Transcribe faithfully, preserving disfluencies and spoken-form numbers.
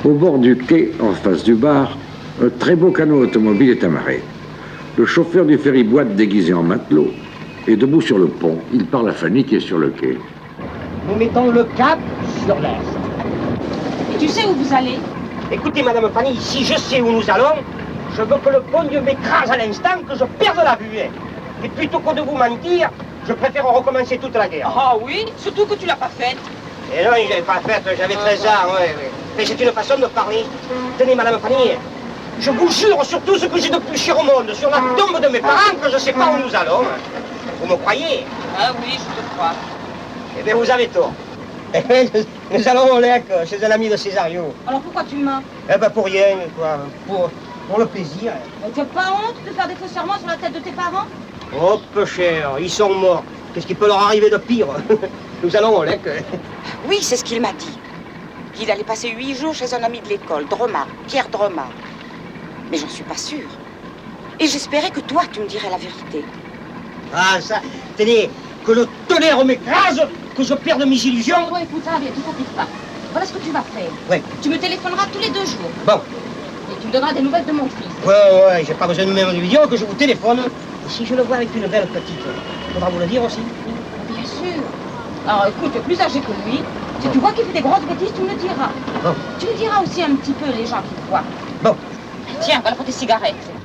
Au bord du quai, en face du bar, un très beau canot automobile est amarré. Le chauffeur du ferry-boîte déguisé en matelot est debout sur le pont. Il parle à Fanny qui est sur le quai. Nous mettons le cap sur l'Est. Et tu sais où vous allez? Écoutez, Madame Fanny, si je sais où nous allons, je veux que le bon Dieu m'écrase à l'instant, que je perde la vue. Et plutôt que de vous mentir, je préfère recommencer toute la guerre. Ah oui, surtout que tu l'as pas faite. Et non, je l'avais pas faite, j'avais treize ans, oui, oui. Mais c'est une façon de parler. Tenez, Madame Fanny, je vous jure sur tout ce que j'ai de plus cher au monde, sur la tombe de mes parents, que je sais pas où nous allons. Vous me croyez? Ah oui, je te crois. Eh bien, vous avez tort. Eh bien, nous, nous allons au lac, chez un ami de Césario. Alors pourquoi tu mens? Eh ben, pour rien, quoi. Pour, pour le plaisir. Mais tu n'as pas honte de faire des faux serments sur la tête de tes parents? Oh, peu cher, ils sont morts. Qu'est-ce qui peut leur arriver de pire? Nous allons au lac. Oui, c'est ce qu'il m'a dit. Il allait passer huit jours chez un ami de l'école, Dremard, Pierre Dremard. Mais j'en suis pas sûre. Et j'espérais que toi, tu me dirais la vérité. Ah, ça, tenez, que le tonnerre m'écrase, que je perde mes illusions. Bon, écoute, ça va bien, tu t'appliques pas. Voilà ce que tu vas faire. Oui. Tu me téléphoneras tous les deux jours. Bon. Et tu me donneras des nouvelles de mon fils. Ouais, ouais, j'ai pas besoin de même lui dire que je vous téléphone. Et si je le vois avec une belle petite, faudra vous le dire aussi. Bien sûr. Alors écoute, tu es plus âgé que lui. Si tu vois qu'il fait des grosses bêtises, tu me le diras. Bon. Tu me diras aussi un petit peu les gens qui te voient. Bon. Tiens, voilà pour tes cigarettes.